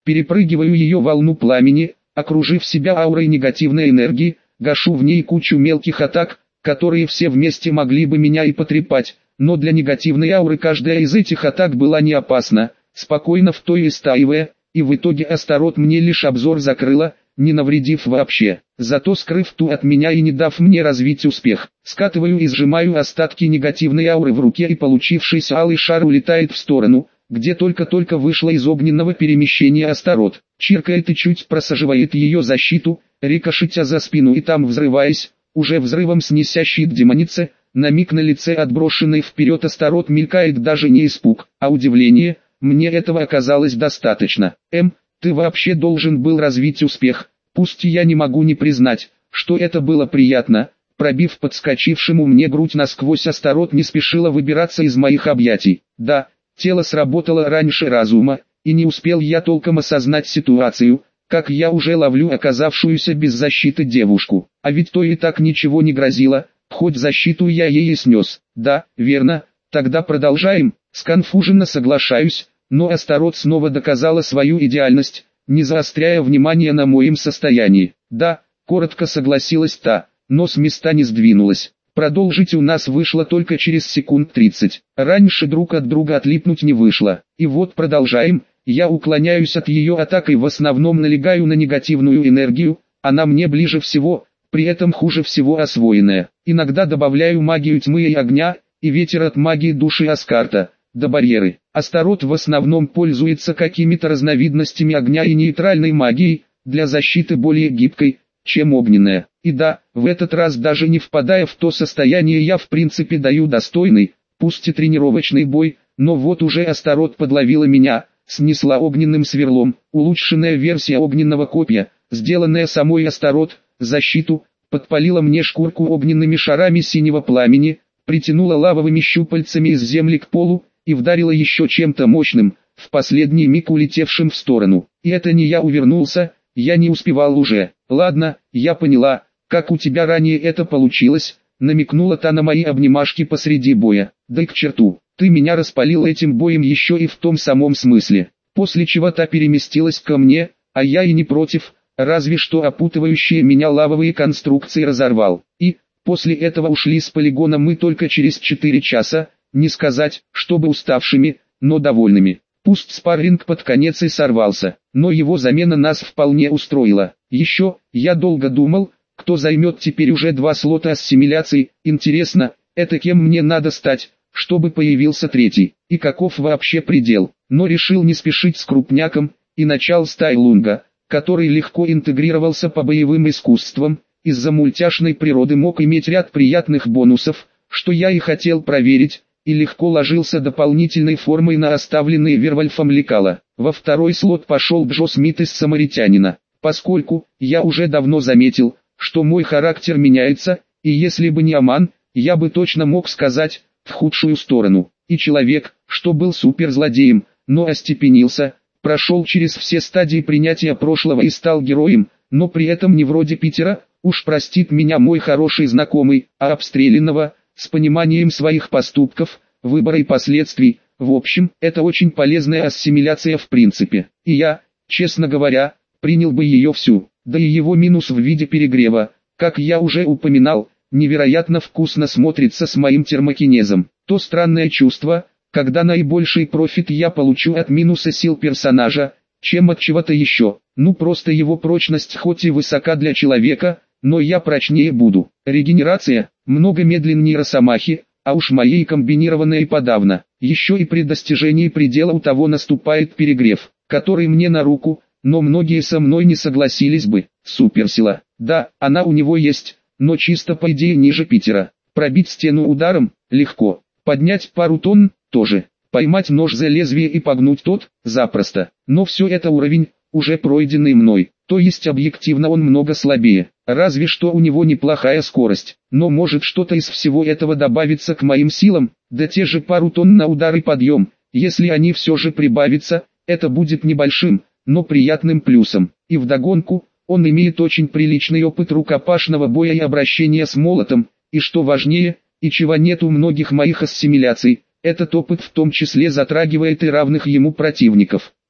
перепрыгиваю ее волну пламени, окружив себя аурой негативной энергии, гашу в ней кучу мелких атак, которые все вместе могли бы меня и потрепать, но для негативной ауры каждая из этих атак была не опасна, спокойно в той истаивая, и в итоге Астарот мне лишь обзор закрыла, не навредив вообще, зато скрыв ту от меня и не дав мне развить успех. Скатываю и сжимаю остатки негативной ауры в руке, и получившийся алый шар улетает в сторону, где только-только вышла из огненного перемещения Астарот. Чиркает и чуть просаживает ее защиту, рикошетя за спину и там взрываясь, уже взрывом снеся щит демоницы. На миг на лице отброшенной вперед Астарот мелькает даже не испуг, а удивление. Мне этого оказалось достаточно. Ты вообще должен был развить успех, пусть я не могу не признать, что это было приятно. Пробив подскочившему мне грудь насквозь, Астарот не спешила выбираться из моих объятий. Да, тело сработало раньше разума, и не успел я толком осознать ситуацию, как я уже ловлю оказавшуюся без защиты девушку. А ведь то и так ничего не грозило, хоть защиту я ей и снес. Да, верно, тогда продолжаем. Сконфуженно соглашаюсь, но Астарот снова доказала свою идеальность, не заостряя внимание на моем состоянии. Да, коротко согласилась та, но с места не сдвинулась. Продолжить у нас вышло только через секунд 30. Раньше друг от друга отлипнуть не вышло. И вот продолжаем. Я уклоняюсь от ее атак и в основном налегаю на негативную энергию, она мне ближе всего, при этом хуже всего освоенная. Иногда добавляю магию тьмы и огня, и ветер от магии души Аскарта, до барьеры. Астарот в основном пользуется какими-то разновидностями огня и нейтральной магией, для защиты более гибкой, чем огненная. И да, в этот раз даже не впадая в то состояние, я в принципе даю достойный, пусть и тренировочный бой, но вот уже Астарот подловила меня, снесла огненным сверлом, улучшенная версия огненного копья, сделанная самой Астарот, защиту, подпалила мне шкурку огненными шарами синего пламени, притянула лавовыми щупальцами из земли к полу, и вдарила еще чем-то мощным, в последний миг улетевшим в сторону. И это не я увернулся, я не успевал уже. Ладно, я поняла, как у тебя ранее это получилось, намекнула та на мои обнимашки посреди боя. Да и к черту, ты меня распалил этим боем еще и в том самом смысле. После чего та переместилась ко мне, а я и не против, разве что опутывающие меня лавовые конструкции разорвал. И, после этого ушли с полигона мы только через 4 часа, не сказать, чтобы уставшими, но довольными. Пусть спарринг под конец и сорвался, но его замена нас вполне устроила. Еще, я долго думал, кто займет теперь уже 2 слота ассимиляции. Интересно, это кем мне надо стать, чтобы появился третий, и каков вообще предел. Но решил не спешить с крупняком, и начал с Тайлунга, который легко интегрировался по боевым искусствам, из-за мультяшной природы мог иметь ряд приятных бонусов, что я и хотел проверить, и легко ложился дополнительной формой на оставленные Вервольфом лекала. Во второй слот пошел Джо Смит из Самаритянина, поскольку, я уже давно заметил, что мой характер меняется, и если бы не Аман, я бы точно мог сказать, в худшую сторону. И человек, что был суперзлодеем, но остепенился, прошел через все стадии принятия прошлого и стал героем, но при этом не вроде Питера, уж простит меня мой хороший знакомый, а обстрелянного, с пониманием своих поступков, выбора и последствий. В общем, это очень полезная ассимиляция в принципе. И я, честно говоря, принял бы ее всю. Да и его минус в виде перегрева, как я уже упоминал, невероятно вкусно смотрится с моим термокинезом. То странное чувство, когда наибольший профит я получу от минуса сил персонажа, чем от чего-то еще. Ну просто его прочность хоть и высока для человека, но я прочнее буду. Регенерация много медленнее Росомахи, а уж моей комбинированной подавно. Еще и при достижении предела у того наступает перегрев, который мне на руку, но многие со мной не согласились бы. Суперсила, да, она у него есть, но чисто по идее ниже Питера. Пробить стену ударом – легко, поднять пару тонн – тоже, поймать нож за лезвие и погнуть тот – запросто. Но все это уровень, уже пройденный мной, то есть объективно он много слабее. Разве что у него неплохая скорость, но может что-то из всего этого добавиться к моим силам, да те же пару тонн на удар и подъем, если они все же прибавятся, это будет небольшим, но приятным плюсом. И вдогонку, он имеет очень приличный опыт рукопашного боя и обращения с молотом, и что важнее, и чего нет у многих моих ассимиляций, этот опыт в том числе затрагивает и равных ему противников.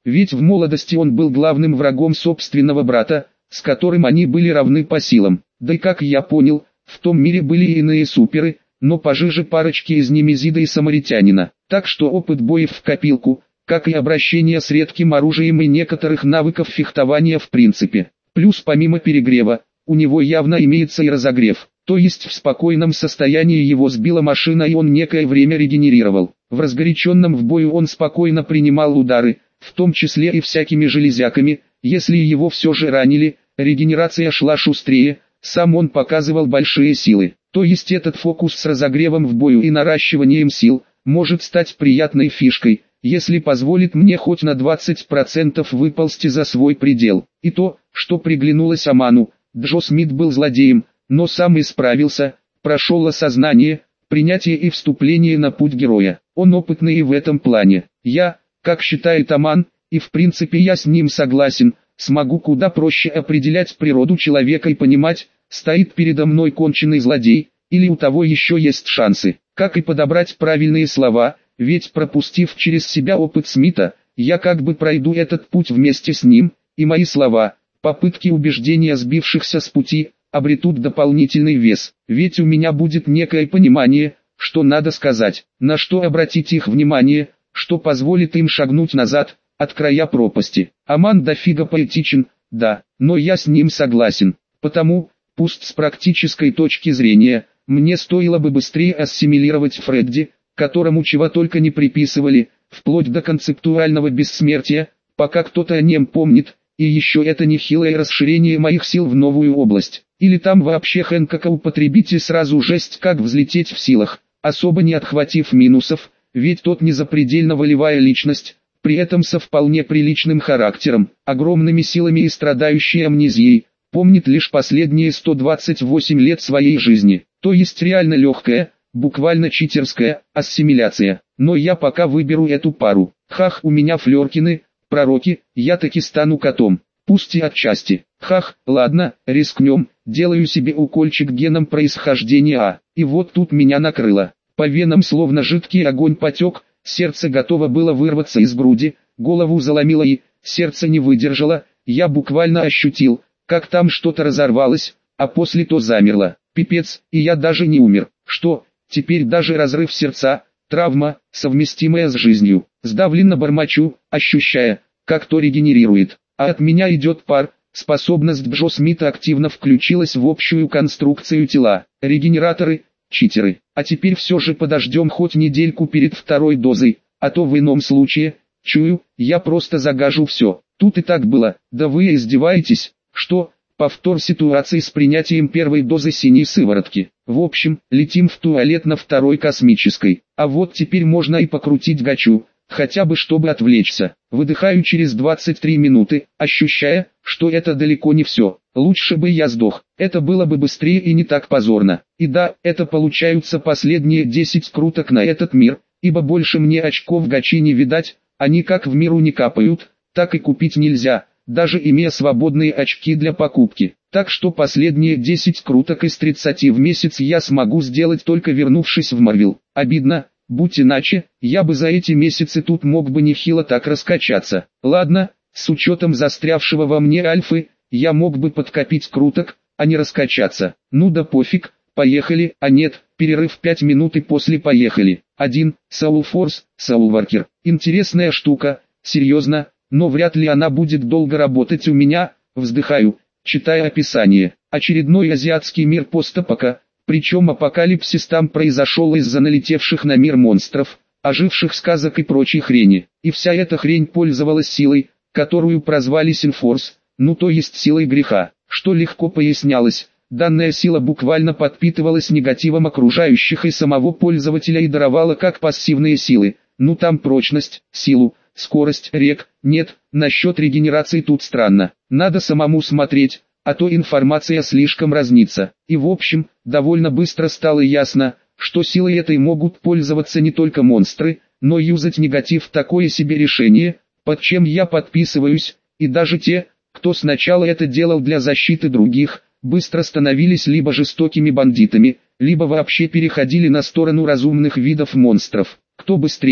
Ведь в молодости он был главным врагом собственного брата, с которым они были равны по силам. Да и как я понял, в том мире были и иные суперы, но пожиже парочки из Немезида и Самаритянина. Так что опыт боев в копилку, как и обращение с редким оружием и некоторых навыков фехтования в принципе. Плюс помимо перегрева, у него явно имеется и разогрев, то есть в спокойном состоянии его сбила машина и он некое время регенерировал. В разгоряченном в бою он спокойно принимал удары, в том числе и всякими железяками, если его все же ранили, регенерация шла шустрее, сам он показывал большие силы. То есть этот фокус с разогревом в бою и наращиванием сил, может стать приятной фишкой, если позволит мне хоть на 20% выползти за свой предел. И то, что приглянулось Аману, Джо Смит был злодеем, но сам исправился, прошел осознание, принятие и вступление на путь героя. Он опытный и в этом плане. Я, как считает Аман, и в принципе я с ним согласен, смогу куда проще определять природу человека и понимать, стоит передо мной конченый злодей, или у того еще есть шансы. Как и подобрать правильные слова, ведь пропустив через себя опыт Смита, я как бы пройду этот путь вместе с ним, и мои слова, попытки убеждения сбившихся с пути, обретут дополнительный вес. Ведь у меня будет некое понимание, что надо сказать, на что обратить их внимание, что позволит им шагнуть назад, от края пропасти. Аман дофига поэтичен, да, но я с ним согласен. Потому, пусть с практической точки зрения, мне стоило бы быстрее ассимилировать Фредди, которому чего только не приписывали, вплоть до концептуального бессмертия, пока кто-то о нем помнит, и еще это нехилое расширение моих сил в новую область. Или там вообще Хэнкока употребить и сразу жесть как взлететь в силах, особо не отхватив минусов, ведь тот не запредельно волевая личность, при этом со вполне приличным характером, огромными силами и страдающей амнезией, помнит лишь последние 128 лет своей жизни, то есть реально легкая, буквально читерская, ассимиляция. Но я пока выберу эту пару. Хах, у меня Флёркины, пророки, я таки стану котом, пусть и отчасти. Хах, ладно, рискнем, делаю себе укольчик геном происхождения А. И вот тут меня накрыло. По венам словно жидкий огонь потек, сердце готово было вырваться из груди, голову заломило и, сердце не выдержало, я буквально ощутил, как там что-то разорвалось, а после то замерло. Пипец, и я даже не умер. Что, теперь даже разрыв сердца, травма, совместимая с жизнью. Сдавленно бормочу, ощущая, как то регенерирует. А от меня идет пар, способность Джо Смита активно включилась в общую конструкцию тела. Регенераторы, читеры. А теперь все же подождем хоть недельку перед второй дозой, а то в ином случае, чую, я просто загажу все. Тут и так было, да вы издеваетесь, что, повтор ситуации с принятием первой дозы синей сыворотки. В общем, летим в туалет на второй космической. А вот теперь можно и покрутить гачу, хотя бы чтобы отвлечься. Выдыхаю через 23 минуты, ощущая, что это далеко не все. Лучше бы я сдох, это было бы быстрее и не так позорно. И да, это получаются последние 10 круток на этот мир, ибо больше мне очков гачи не видать, они как в миру не капают, так и купить нельзя, даже имея свободные очки для покупки. Так что последние 10 круток из 30 в месяц я смогу сделать только вернувшись в Марвел. Обидно, будь иначе, я бы за эти месяцы тут мог бы нехило так раскачаться. Ладно, с учетом застрявшего во мне альфы, я мог бы подкопить круток, а не раскачаться. Ну да пофиг, поехали, а нет, перерыв 5 минут и после поехали. 1. Soulforce, Soulworker. Интересная штука, серьезно, но вряд ли она будет долго работать у меня, вздыхаю, читая описание. Очередной азиатский мир постапока, причем апокалипсис там произошел из-за налетевших на мир монстров, оживших сказок и прочей хрени. И вся эта хрень пользовалась силой, которую прозвали Синфорс, ну то есть силой греха, что легко пояснялось. Данная сила буквально подпитывалась негативом окружающих и самого пользователя и даровала как пассивные силы, ну там прочность, силу, скорость рек. Нет, насчет регенерации тут странно, надо самому смотреть, а то информация слишком разнится. И в общем, довольно быстро стало ясно, что силой этой могут пользоваться не только монстры, но юзать негатив такое себе решение, под чем я подписываюсь, и даже те, кто сначала это делал для защиты других, быстро становились либо жестокими бандитами, либо вообще переходили на сторону разумных видов монстров. Кто быстрее,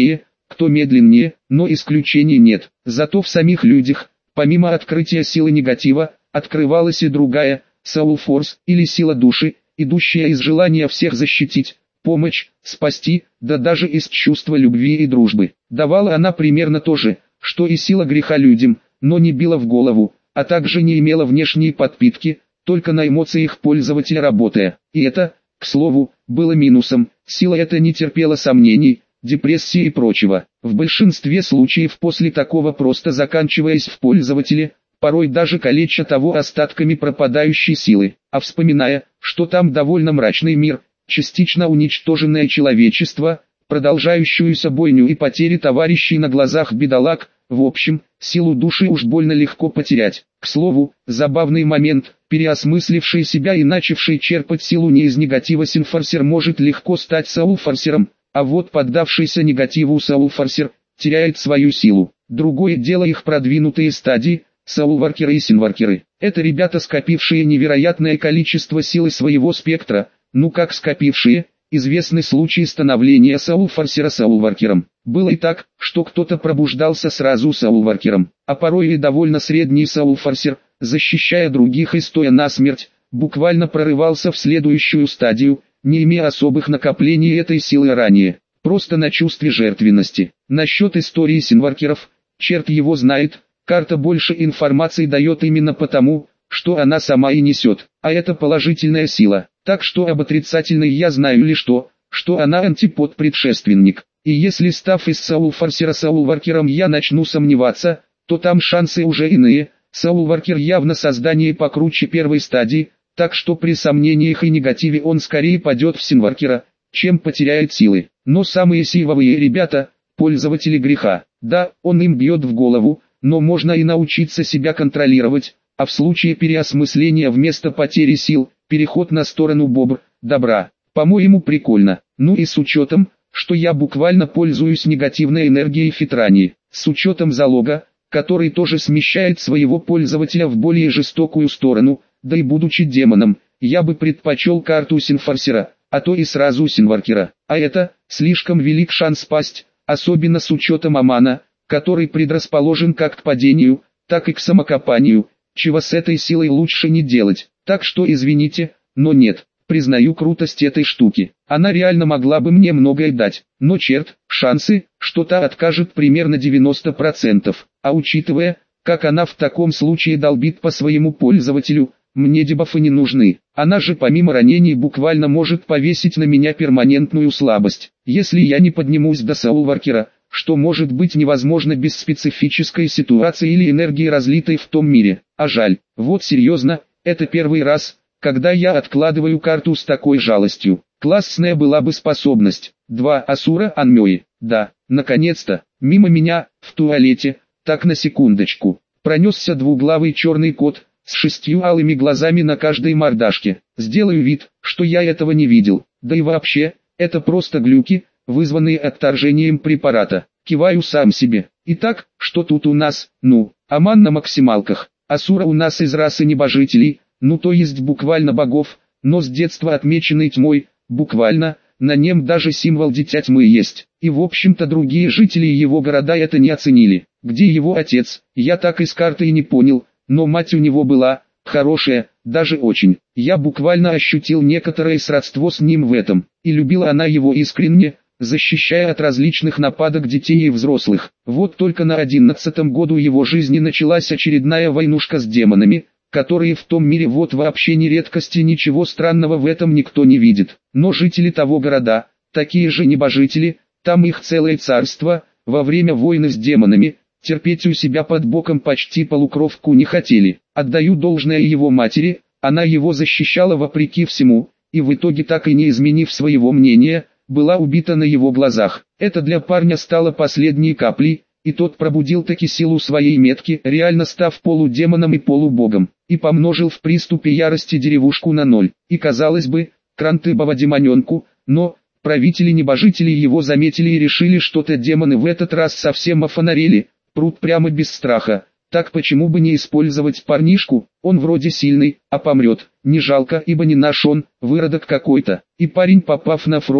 кто медленнее, но исключений нет. Зато в самих людях, помимо открытия силы негатива, открывалась и другая, Soul Force, или сила души, идущая из желания всех защитить, помочь, спасти, да даже из чувства любви и дружбы. Давала она примерно то же, что и сила греха людям, но не била в голову, а также не имела внешней подпитки, только на эмоциях пользователя работая. И это, к слову, было минусом. Сила эта не терпела сомнений, депрессии и прочего. В большинстве случаев после такого просто заканчиваясь в пользователе, порой даже калеча того остатками пропадающей силы. А вспоминая, что там довольно мрачный мир, частично уничтоженное человечество, продолжающуюся бойню и потери товарищей на глазах бедолаг, в общем, силу души уж больно легко потерять. К слову, забавный момент, переосмысливший себя и начавший черпать силу не из негатива синфорсер может легко стать саулфорсером, а вот поддавшийся негативу саулфорсер теряет свою силу. Другое дело их продвинутые стадии, саулворкеры и синворкеры. Это ребята, скопившие невероятное количество силы своего спектра, ну как скопившие, известны случаи становления саулфорсера саулворкером. Было и так, что кто-то пробуждался сразу саулворкером, а порой и довольно средний саулфорсер, защищая других и стоя насмерть, буквально прорывался в следующую стадию, не имея особых накоплений этой силы ранее, просто на чувстве жертвенности. Насчет истории синворкеров, черт его знает, карта больше информации дает именно потому, что она сама и несет, а это положительная сила, так что об отрицательной я знаю лишь то, что она антипод-предшественник. И если став из саулфорсера саулворкером я начну сомневаться, то там шансы уже иные. Саулворкер явно создание покруче первой стадии, так что при сомнениях и негативе он скорее падет в синворкера, чем потеряет силы. Но самые сивовые ребята, пользователи греха, да, он им бьет в голову, но можно и научиться себя контролировать, а в случае переосмысления вместо потери сил, переход на сторону добра, по-моему прикольно. Ну и с учетом, что я буквально пользуюсь негативной энергией Фитрани, с учетом залога, который тоже смещает своего пользователя в более жестокую сторону, да и будучи демоном, я бы предпочел карту синфорсера, а то и сразу синворкера. А это, слишком велик шанс пасть, особенно с учетом Амана, который предрасположен как к падению, так и к самокопанию, чего с этой силой лучше не делать. Так что извините, но нет. Признаю крутость этой штуки. Она реально могла бы мне многое дать. Но черт, шансы, что та откажет примерно 90%. А учитывая, как она в таком случае долбит по своему пользователю, мне дебафы не нужны. Она же помимо ранений буквально может повесить на меня перманентную слабость. Если я не поднимусь до саулворкера, что может быть невозможно без специфической ситуации или энергии разлитой в том мире. А жаль, вот серьезно, это первый раз, когда я откладываю карту с такой жалостью. Классная была бы способность. 2 Асура Анмёи. Да, наконец-то, мимо меня, в туалете, так на секундочку, пронесся двуглавый черный кот, с 6 алыми глазами на каждой мордашке. Сделаю вид, что я этого не видел. Да и вообще, это просто глюки, вызванные отторжением препарата. Киваю сам себе. Итак, что тут у нас? Ну, Аман на максималках. Асура у нас из расы небожителей, ну то есть буквально богов, но с детства отмеченный тьмой, буквально, на нем даже символ дитя тьмы есть. И в общем-то другие жители его города это не оценили. Где его отец, я так из карты и не понял, но мать у него была, хорошая, даже очень. Я буквально ощутил некоторое сродство с ним в этом, и любила она его искренне, защищая от различных нападок детей и взрослых. Вот только на 11-м году его жизни началась очередная войнушка с демонами, которые в том мире вот вообще не редкости, ничего странного в этом никто не видит. Но жители того города, такие же небожители, там их целое царство, во время войны с демонами, терпеть у себя под боком почти полукровку не хотели. Отдаю должное его матери, она его защищала вопреки всему, и в итоге так и не изменив своего мнения, была убита на его глазах. Это для парня стало последней каплей, и тот пробудил таки силу своей метки, реально став полудемоном и полубогом, и помножил в приступе ярости деревушку на 0. И казалось бы, крантыбова демоненку, но правители-небожители его заметили и решили, что-то демоны в этот раз совсем офонарели, прут прямо без страха. Так почему бы не использовать парнишку, он вроде сильный, а помрет, не жалко, ибо не наш он, выродок какой-то. И парень, попав на фронт,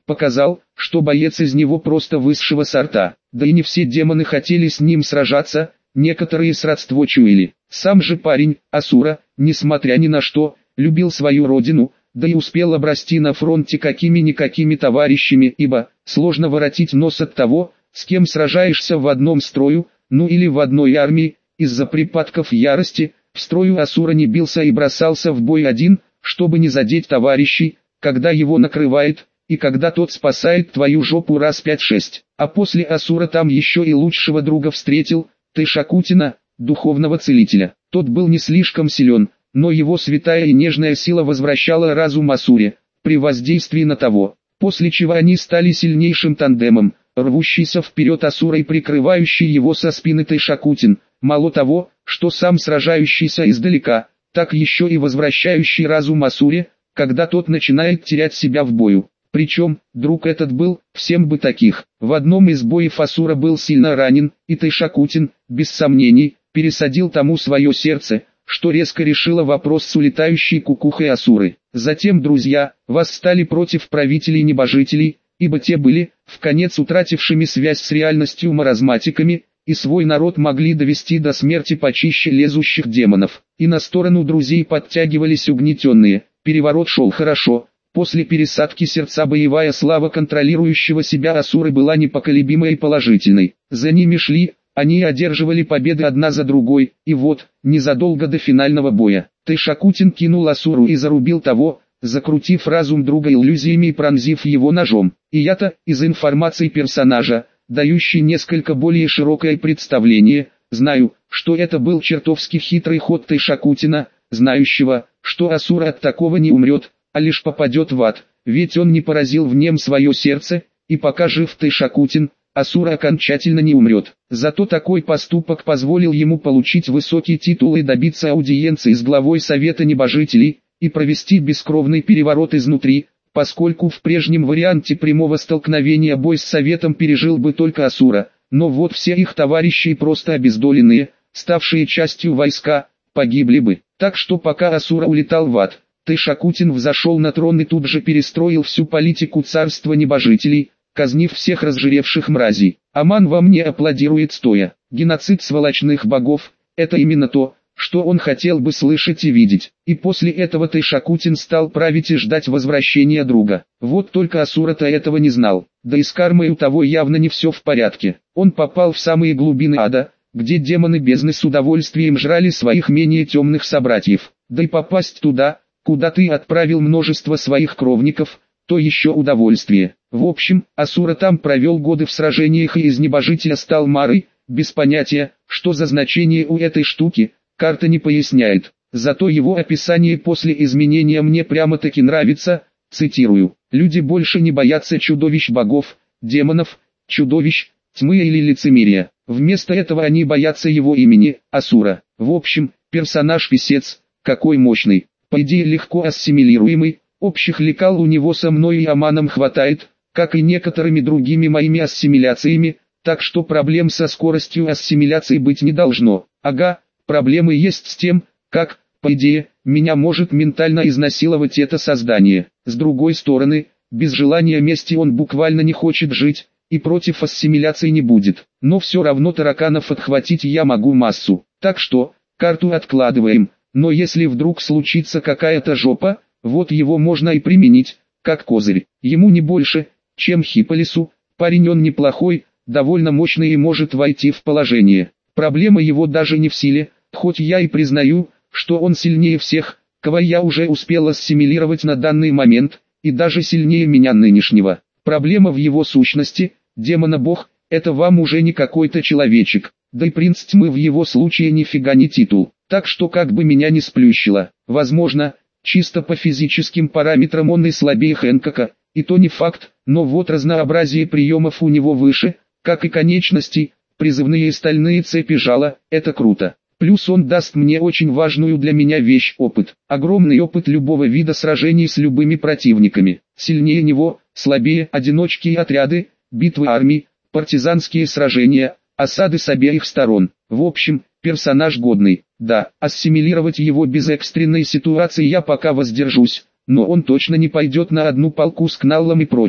показал, что боец из него просто высшего сорта. Да и не все демоны хотели с ним сражаться, некоторые сродство чуяли. Сам же парень, Асура, несмотря ни на что, любил свою родину, да и успел обрасти на фронте какими-никакими товарищами, ибо сложно воротить нос от того, с кем сражаешься в одном строю, ну или в одной армии. Из-за припадков ярости, в строю Асура не бился и бросался в бой один, чтобы не задеть товарищей, когда его накрывает, и когда тот спасает твою жопу раз 5-6. А после Асура там еще и лучшего друга встретил, Тайшакутина, духовного целителя. Тот был не слишком силен, но его святая и нежная сила возвращала разум Асуре, при воздействии на того, после чего они стали сильнейшим тандемом, рвущийся вперед Асура и прикрывающий его со спины Тайшакутин, мало того, что сам сражающийся издалека, так еще и возвращающий разум Асуре, когда тот начинает терять себя в бою. Причем, друг этот был, всем бы таких. В одном из боев Асура был сильно ранен, и Тайшакутин, без сомнений, пересадил тому свое сердце, что резко решило вопрос с улетающей кукухой Асуры. Затем друзья восстали против правителей-небожителей, ибо те были, вконец утратившими связь с реальностью маразматиками, и свой народ могли довести до смерти почище лезущих демонов. И на сторону друзей подтягивались угнетенные. Переворот шел хорошо. После пересадки сердца боевая слава контролирующего себя Асуры была непоколебимой и положительной. За ними шли, они одерживали победы одна за другой, и вот, незадолго до финального боя, Тайшакутин кинул Асуру и зарубил того, закрутив разум друга иллюзиями и пронзив его ножом. И я-то, из информации персонажа, дающий несколько более широкое представление, знаю, что это был чертовски хитрый ход Тайшакутина, знающего, что Асура от такого не умрет, а лишь попадет в ад, ведь он не поразил в нем свое сердце, и пока жив Тайшакутин, Асура окончательно не умрет. Зато такой поступок позволил ему получить высокий титул и добиться аудиенции с главой Совета Небожителей, и провести бескровный переворот изнутри, поскольку в прежнем варианте прямого столкновения бой с Советом пережил бы только Асура, но вот все их товарищи просто обездоленные, ставшие частью войска, погибли бы. Так что пока Асура улетал в ад, Тайшакутин взошел на трон и тут же перестроил всю политику царства небожителей, казнив всех разжиревших мразей. Аман во мне аплодирует стоя. Геноцид сволочных богов – это именно то, что он хотел бы слышать и видеть. И после этого Тайшакутин стал править и ждать возвращения друга. Вот только Асура-то этого не знал. Да и с кармой у того явно не все в порядке. Он попал в самые глубины ада, где демоны бездны с удовольствием жрали своих менее темных собратьев. Да и попасть туда, куда ты отправил множество своих кровников, то еще удовольствие. В общем, Асура там провел годы в сражениях и из небожителя стал Марой, без понятия, что за значение у этой штуки, карта не поясняет. Зато его описание после изменения мне прямо-таки нравится, цитирую. Люди больше не боятся чудовищ богов, демонов, чудовищ, тьмы или лицемерия. Вместо этого они боятся его имени, Асура. В общем, персонаж-писец, какой мощный. По идее легко ассимилируемый, общих лекал у него со мной и Аманом хватает, как и некоторыми другими моими ассимиляциями, так что проблем со скоростью ассимиляции быть не должно. Ага, проблемы есть с тем, как, по идее, меня может ментально изнасиловать это создание. С другой стороны, без желания мести он буквально не хочет жить, и против ассимиляции не будет. Но все равно тараканов отхватить я могу массу. Так что, карту откладываем. Но если вдруг случится какая-то жопа, вот его можно и применить, как козырь. Ему не больше, чем Хиполису, парень он неплохой, довольно мощный и может войти в положение. Проблема его даже не в силе, хоть я и признаю, что он сильнее всех, кого я уже успел ассимилировать на данный момент, и даже сильнее меня нынешнего. Проблема в его сущности, демона-бог, это вам уже не какой-то человечек, да и принц тьмы в его случае нифига не титул. Так что как бы меня не сплющило, возможно, чисто по физическим параметрам он и слабее Хэнкока, и то не факт, но вот разнообразие приемов у него выше, как и конечностей, призывные и стальные цепи жала, это круто. Плюс он даст мне очень важную для меня вещь – опыт. Огромный опыт любого вида сражений с любыми противниками. Сильнее него, слабее, одиночки и отряды, битвы армий, партизанские сражения, осады с обеих сторон. В общем, персонаж годный. Да, ассимилировать его без экстренной ситуации я пока воздержусь, но он точно не пойдет на одну палку с Кналлом и прочими.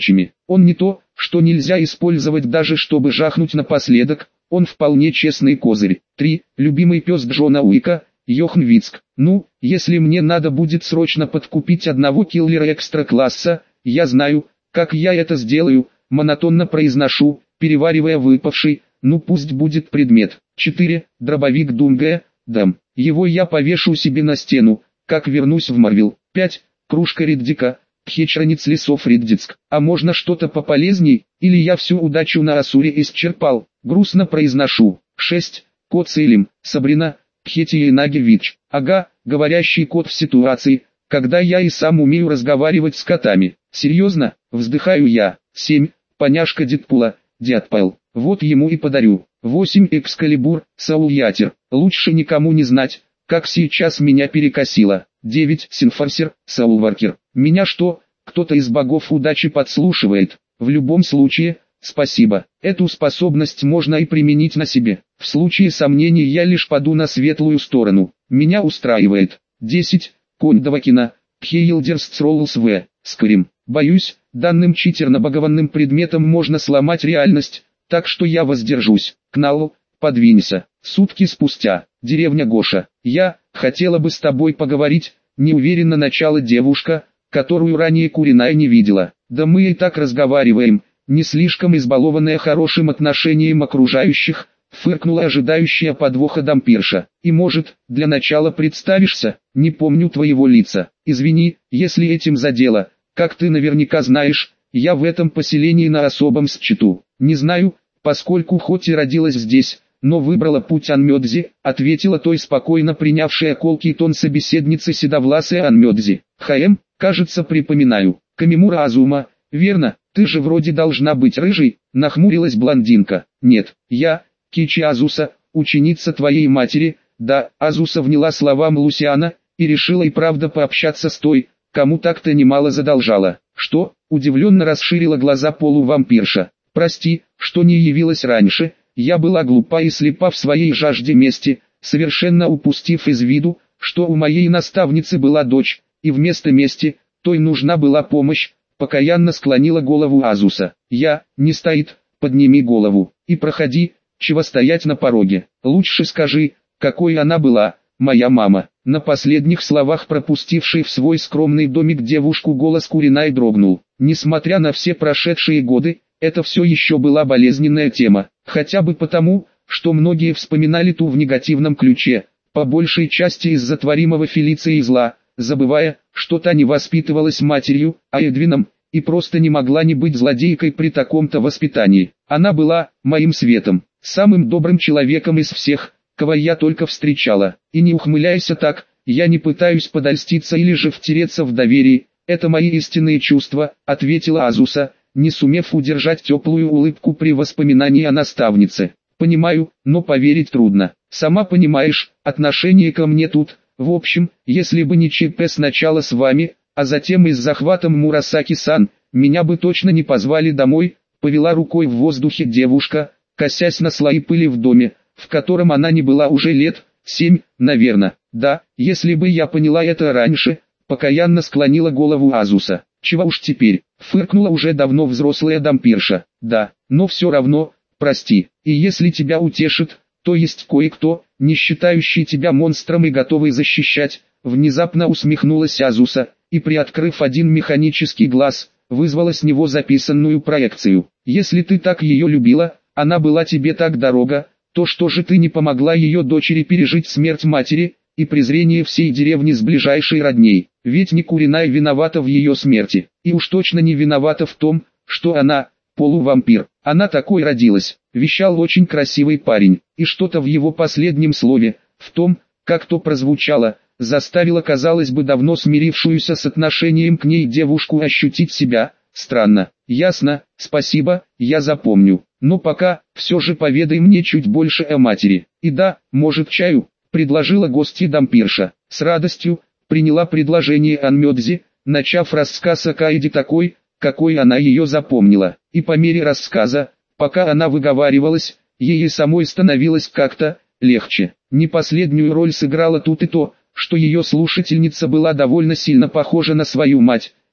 Он не то, что нельзя использовать даже чтобы жахнуть напоследок, он вполне честный козырь. 3. Любимый пес Джона Уика, Йохан Вицк. Ну, если мне надо будет срочно подкупить одного киллера экстра-класса, я знаю, как я это сделаю, монотонно произношу, переваривая выпавший, ну пусть будет предмет. 4. Дробовик Думгая, Дам. Его я повешу себе на стену, как вернусь в Марвел. 5. Кружка Риддика, Пхечранец лесов Риддицк. А можно что-то пополезней, или я всю удачу на Асуре исчерпал, грустно произношу. 6. Кот Сейлим, Сабрина, Пхетиенаги Вич. Ага, говорящий кот в ситуации, когда я и сам умею разговаривать с котами. Серьезно, вздыхаю я. 7. Поняшка Дедпула, Дядпайл. Вот ему и подарю. 8. Экскалибур, Саул-Ятер. Лучше никому не знать, как сейчас меня перекосило. 9. Синфарсер, Саул-Варкер. Меня что, кто-то из богов удачи подслушивает? В любом случае, спасибо. Эту способность можно и применить на себе. В случае сомнений я лишь паду на светлую сторону. Меня устраивает. 10. Конь Давакина, Пхейлдерст Роллс В. Скрим. Боюсь, данным читерно-богованным предметом можно сломать реальность, так что я воздержусь. Кнал, подвинься. Сутки спустя. Деревня Гоша. Я хотела бы с тобой поговорить, неуверенно начала девушка, которую ранее Куриная не видела. Да мы и так разговариваем, не слишком избалованная хорошим отношением окружающих, фыркнула ожидающая подвоха дампирша. И может, для начала представишься, не помню твоего лица. Извини, если этим задело, как ты наверняка знаешь, я в этом поселении на особом счету. Не знаю, поскольку хоть и родилась здесь, но выбрала путь Анмёдзи, ответила той спокойно принявшая колкий тон собеседницы седовласая Анмёдзи. Кажется припоминаю. Камимура Азума, верно, ты же вроде должна быть рыжей, нахмурилась блондинка. Нет, я, Кичи Азуса, ученица твоей матери. Да, Азуса вняла словам Лусиана, и решила и правда пообщаться с той, кому так-то немало задолжала. Что? Удивленно расширила глаза полувампирша. Прости, что не явилась раньше, я была глупа и слепа в своей жажде мести, совершенно упустив из виду, что у моей наставницы была дочь, и вместо мести, той нужна была помощь, покаянно склонила голову Азуса. Я, не стоит, подними голову, и проходи, чего стоять на пороге. Лучше скажи, какой она была, моя мама. На последних словах пропустивший в свой скромный домик девушку голос Куриной дрогнул. Несмотря на все прошедшие годы, это все еще была болезненная тема, хотя бы потому, что многие вспоминали ту в негативном ключе, по большей части из-за творимого Фелицией зла, забывая, что та не воспитывалась матерью, а Эдвином, и просто не могла не быть злодейкой при таком-то воспитании. Она была моим светом, самым добрым человеком из всех, кого я только встречала. И не ухмыляйся так, я не пытаюсь подольститься или же втереться в доверие, это мои истинные чувства, ответила Азуса, не сумев удержать теплую улыбку при воспоминании о наставнице. Понимаю, но поверить трудно. Сама понимаешь, отношение ко мне тут, в общем, если бы не ЧП сначала с вами, а затем и с захватом Мурасаки-сан, меня бы точно не позвали домой, повела рукой в воздухе девушка, косясь на слои пыли в доме, в котором она не была уже лет 7, наверное. Да, если бы я поняла это раньше, покаянно склонила голову Азуса. Чего уж теперь, фыркнула уже давно взрослая дампирша. Да, но все равно, прости, и если тебя утешит, то есть кое-кто, не считающий тебя монстром и готовый защищать, внезапно усмехнулась Азуса, и приоткрыв один механический глаз, вызвала с него записанную проекцию. Если ты так ее любила, она была тебе так дорога, то что же ты не помогла ее дочери пережить смерть матери, и презрение всей деревни с ближайшей родней? Ведь не Куриная виновата в ее смерти, и уж точно не виновата в том, что она, полувампир. Она такой родилась, вещал очень красивый парень, и что-то в его последнем слове, в том, как то прозвучало, заставило, казалось бы, давно смирившуюся с отношением к ней девушку ощутить себя странно. Ясно, спасибо, я запомню. Но пока, все же поведай мне чуть больше о матери. И да, может чаю, предложила гостья дампирша. С радостью приняла предложение Анмёдзи, начав рассказ о Каэде такой, какой она ее запомнила. И по мере рассказа, пока она выговаривалась, ей самой становилось как-то легче. Не последнюю роль сыграло тут и то, что ее слушательница была довольно сильно похожа на свою мать,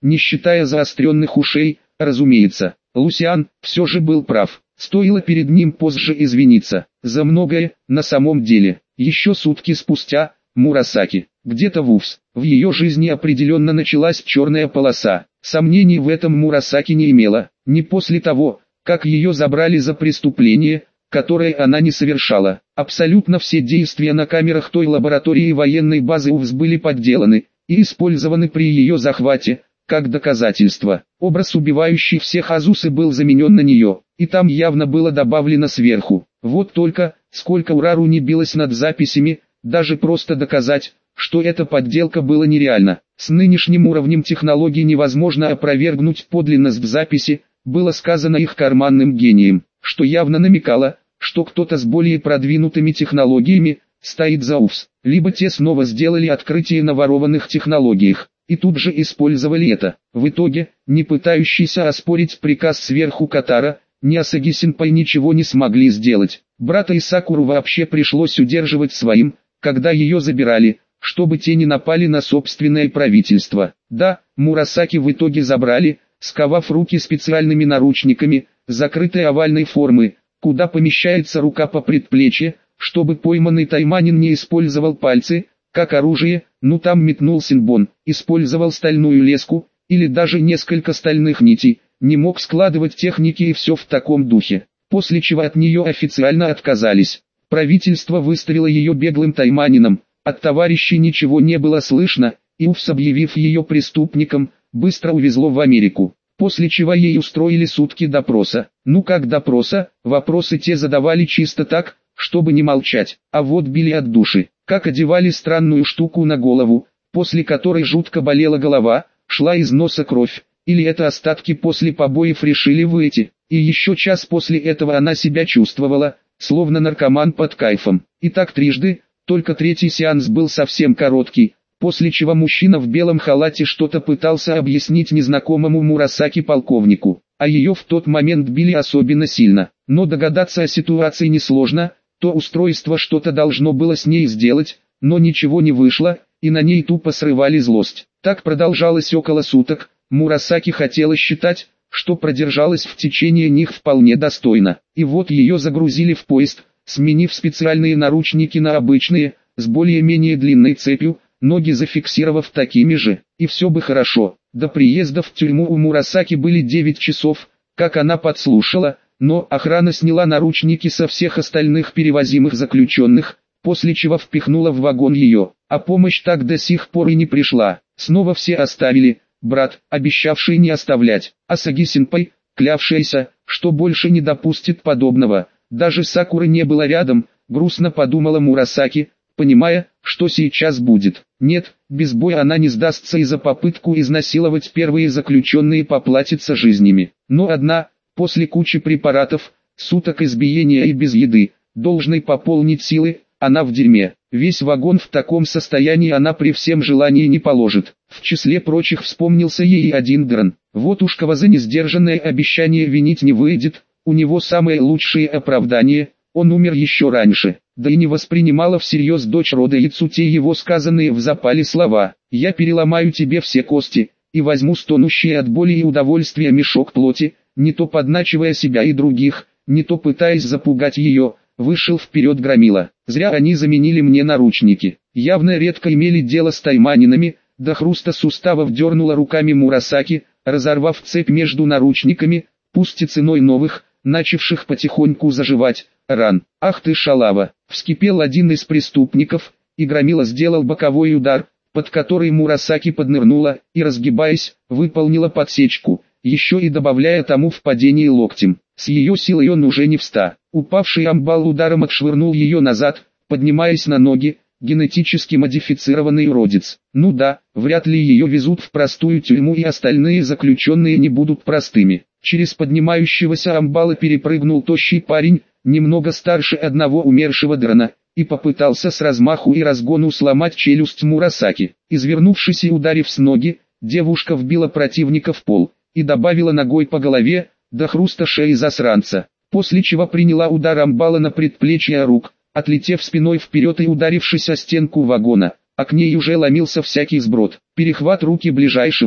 не считая заостренных ушей, разумеется. Лусиан все же был прав. Стоило перед ним позже извиниться за многое. На самом деле, еще сутки спустя, Мурасаки, где-то в ее жизни определенно началась черная полоса. Сомнений в этом Мурасаки не имела. Не после того, как ее забрали за преступление, которое она не совершала. Абсолютно все действия на камерах той лаборатории военной базы УВС были подделаны и использованы при ее захвате, как доказательство. Образ убивающей всех Азусы был заменен на нее, и там явно было добавлено сверху. Вот только, сколько Урару не билось над записями, даже просто доказать, что это подделка, было нереально. С нынешним уровнем технологий невозможно опровергнуть подлинность в записи, было сказано их карманным гением, что явно намекало, что кто-то с более продвинутыми технологиями стоит за УВС. Либо те снова сделали открытие на ворованных технологиях и тут же использовали это. В итоге, не пытающийся оспорить приказ сверху Катара, ни Асаги Сенпай ничего не смогли сделать. Брата и Сакуру вообще пришлось удерживать своим, когда ее забирали, чтобы те не напали на собственное правительство. Да, Мурасаки в итоге забрали, сковав руки специальными наручниками, закрытой овальной формы, куда помещается рука по предплечье, чтобы пойманный тайманин не использовал пальцы, как оружие. Ну там метнул Синбон, использовал стальную леску, или даже несколько стальных нитей, не мог складывать техники и все в таком духе, после чего от нее официально отказались. Правительство выставило ее беглым тайманином, от товарищей ничего не было слышно, и УФС, объявив ее преступником, быстро увезло в Америку, после чего ей устроили сутки допроса. Ну как допроса, вопросы те задавали чисто так, чтобы не молчать, а вот били от души. Как одевали странную штуку на голову, после которой жутко болела голова, шла из носа кровь, или это остатки после побоев решили выйти, и еще час после этого она себя чувствовала, словно наркоман под кайфом. И так трижды, только третий сеанс был совсем короткий, после чего мужчина в белом халате что-то пытался объяснить незнакомому Мурасаки полковнику, а ее в тот момент били особенно сильно. Но догадаться о ситуации несложно, то устройство что-то должно было с ней сделать, но ничего не вышло, и на ней тупо срывали злость. Так продолжалось около суток. Мурасаки хотела считать, что продержалась в течение них вполне достойно. И вот ее загрузили в поезд, сменив специальные наручники на обычные, с более-менее длинной цепью, ноги зафиксировав такими же. И все бы хорошо. До приезда в тюрьму у Мурасаки были 9 часов, как она подслушала, но охрана сняла наручники со всех остальных перевозимых заключенных, после чего впихнула в вагон ее, а помощь так до сих пор и не пришла. Снова все оставили, брат, обещавший не оставлять, Асаги Сенпай, клявшаяся, что больше не допустит подобного. Даже Сакуры не было рядом, грустно подумала Мурасаки, понимая, что сейчас будет. Нет, без боя она не сдастся, и за попытку изнасиловать первые заключенные поплатится жизнями. Но одна, после кучи препаратов, суток избиения и без еды, должной пополнить силы, она в дерьме. Весь вагон в таком состоянии она при всем желании не положит. В числе прочих вспомнился ей и один Гран. Вот уж кого за несдержанное обещание винить не выйдет, у него самое лучшее оправдание, он умер еще раньше. Да и не воспринимала всерьез дочь рода Яцути его сказанные в запале слова: «Я переломаю тебе все кости, и возьму стонущий от боли и удовольствия мешок плоти», не то подначивая себя и других, не то пытаясь запугать ее. Вышел вперед громила. Зря они заменили мне наручники. Явно редко имели дело с тайманинами. До хруста суставов дернула руками Мурасаки, разорвав цепь между наручниками, пусть и ценой новых, начавших потихоньку заживать, ран. «Ах ты шалава!» — вскипел один из преступников, и громила сделал боковой удар, под который Мурасаки поднырнула, и, разгибаясь, выполнила подсечку, еще и добавляя тому в падении локтем. С ее силой он уже не вста. Упавший амбал ударом отшвырнул ее назад, поднимаясь на ноги, генетически модифицированный уродец. Ну да, вряд ли ее везут в простую тюрьму, и остальные заключенные не будут простыми. Через поднимающегося амбала перепрыгнул тощий парень, немного старше одного умершего дрона, и попытался с размаху и разгону сломать челюсть Мурасаки. Извернувшись и ударив с ноги, девушка вбила противника в пол и добавила ногой по голове, до хруста шеи засранца, после чего приняла удар амбала на предплечье рук, отлетев спиной вперед и ударившись о стенку вагона, а к ней уже ломился всякий сброд. Перехват руки ближайшего,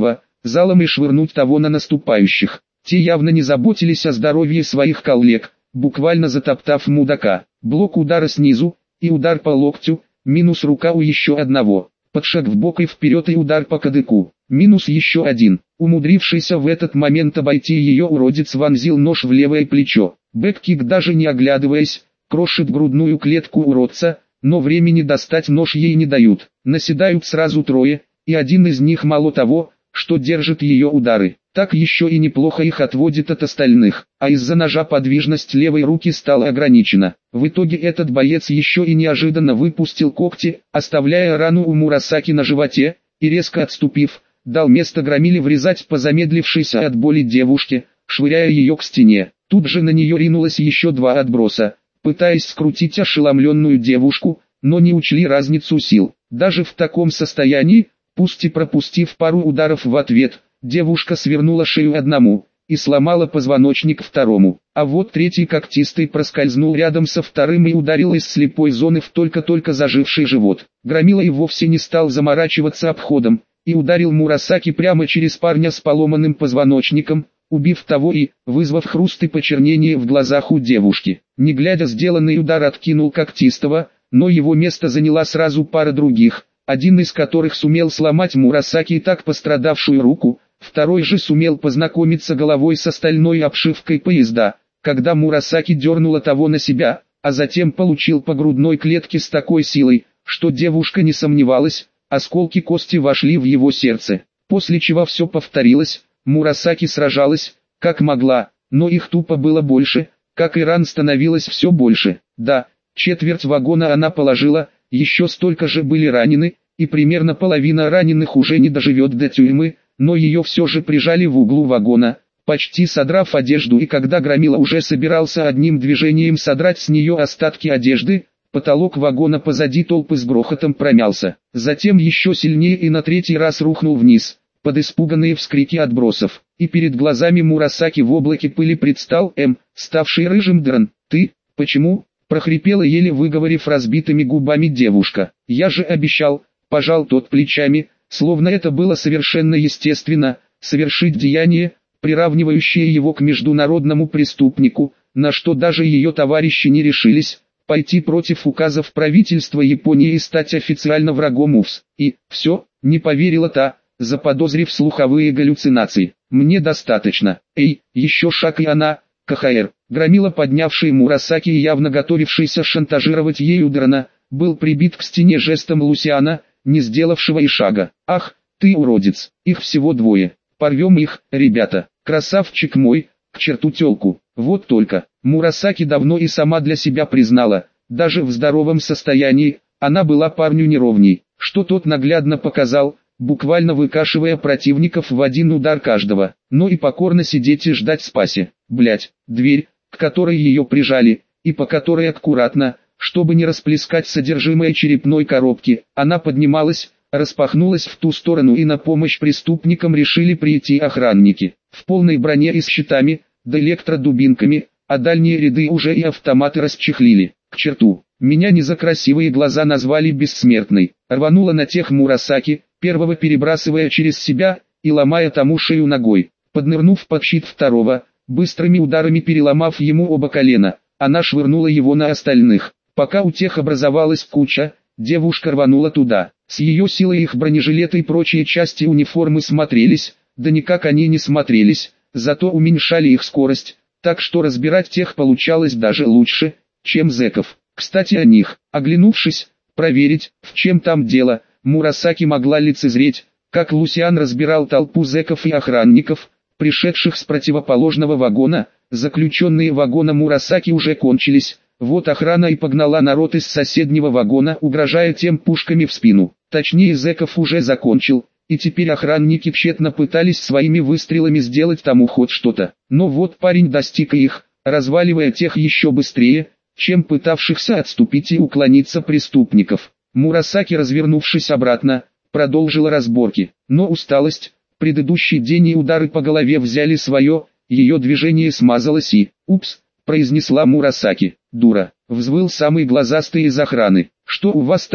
залом и швырнуть того на наступающих. Те явно не заботились о здоровье своих коллег, буквально затоптав мудака. Блок удара снизу, и удар по локтю, минус рука у еще одного. Подшаг вбок и вперед и удар по кадыку, минус еще один. Умудрившийся в этот момент обойти ее уродец вонзил нож в левое плечо. Бэккик, даже не оглядываясь, крошит грудную клетку уродца, но времени достать нож ей не дают. Наседают сразу трое, и один из них мало того, что держит ее удары, так еще и неплохо их отводит от остальных, а из-за ножа подвижность левой руки стала ограничена. В итоге этот боец еще и неожиданно выпустил когти, оставляя рану у Мурасаки на животе, и резко отступив, дал место громиле врезать по замедлившейся от боли девушке, швыряя ее к стене. Тут же на нее ринулось еще два отброса, пытаясь скрутить ошеломленную девушку, но не учли разницу сил. Даже в таком состоянии, пусть и пропустив пару ударов в ответ, девушка свернула шею одному и сломала позвоночник второму, а вот третий когтистый проскользнул рядом со вторым и ударил из слепой зоны в только-только заживший живот. Громила и вовсе не стал заморачиваться обходом, и ударил Мурасаки прямо через парня с поломанным позвоночником, убив того и вызвав хруст и почернение в глазах у девушки. Не глядя, сделанный удар откинул когтистого, но его место заняла сразу пара других, один из которых сумел сломать Мурасаки и так пострадавшую руку, второй же сумел познакомиться головой с остальной обшивкой поезда, когда Мурасаки дернула того на себя, а затем получил по грудной клетке с такой силой, что девушка не сомневалась, осколки кости вошли в его сердце. После чего все повторилось, Мурасаки сражалась, как могла, но их тупо было больше, как и ран становилось все больше. Да, четверть вагона она положила, еще столько же были ранены, и примерно половина раненых уже не доживет до тюрьмы, но ее все же прижали в углу вагона, почти содрав одежду, и когда Громила уже собирался одним движением содрать с нее остатки одежды, потолок вагона позади толпы с грохотом промялся, затем еще сильнее и на третий раз рухнул вниз, под испуганные вскрики отбросов, и перед глазами Мурасаки в облаке пыли предстал ставший рыжим дрон. «Ты, почему?» — прохрипела, еле выговорив разбитыми губами девушка. «Я же обещал», — пожал тот плечами, словно это было совершенно естественно, совершить деяние, приравнивающее его к международному преступнику, на что даже ее товарищи не решились, пойти против указов правительства Японии и стать официально врагом УФС. И все, не поверила та, заподозрив слуховые галлюцинации. «Мне достаточно. Эй, еще шаг и она, КХР». Громила, поднявший Мурасаки и явно готовившийся шантажировать ею дрона, был прибит к стене жестом Лусиана, не сделавшего и шага. «Ах, ты уродец, их всего двое. Порвем их, ребята. Красавчик мой, к черту тёлку». Вот только, Мурасаки давно и сама для себя признала, даже в здоровом состоянии, она была парню неровней, что тот наглядно показал, буквально выкашивая противников в один удар каждого, но и покорно сидеть и ждать спаси. Блять, дверь, к которой ее прижали, и по которой аккуратно, чтобы не расплескать содержимое черепной коробки, она поднималась, распахнулась в ту сторону, и на помощь преступникам решили прийти охранники, в полной броне и с щитами, да электродубинками, а дальние ряды уже и автоматы расчехлили. К черту, меня не за красивые глаза назвали бессмертной. Рванула на тех Мурасаки, первого перебрасывая через себя и ломая тому шею ногой. Поднырнув под щит второго, быстрыми ударами переломав ему оба колена, она швырнула его на остальных. Пока у тех образовалась куча, девушка рванула туда. С ее силой их бронежилеты и прочие части униформы смотрелись, да никак они не смотрелись, зато уменьшали их скорость, так что разбирать тех получалось даже лучше, чем зэков. Кстати, о них, оглянувшись, проверить, в чем там дело, Мурасаки могла лицезреть, как Лусиан разбирал толпу зэков и охранников, пришедших с противоположного вагона. Заключенные вагона Мурасаки уже кончились, вот охрана и погнала народ из соседнего вагона, угрожая тем пушками в спину. Точнее, зэков уже закончил, и теперь охранники тщетно пытались своими выстрелами сделать тому хоть что-то. Но вот парень достиг их, разваливая тех еще быстрее, чем пытавшихся отступить и уклониться преступников. Мурасаки, развернувшись обратно, продолжила разборки, но усталость, предыдущий день и удары по голове взяли свое, ее движение смазалось и «Упс», произнесла Мурасаки. «Дура», взвыл самый глазастый из охраны. «Что у вас там?»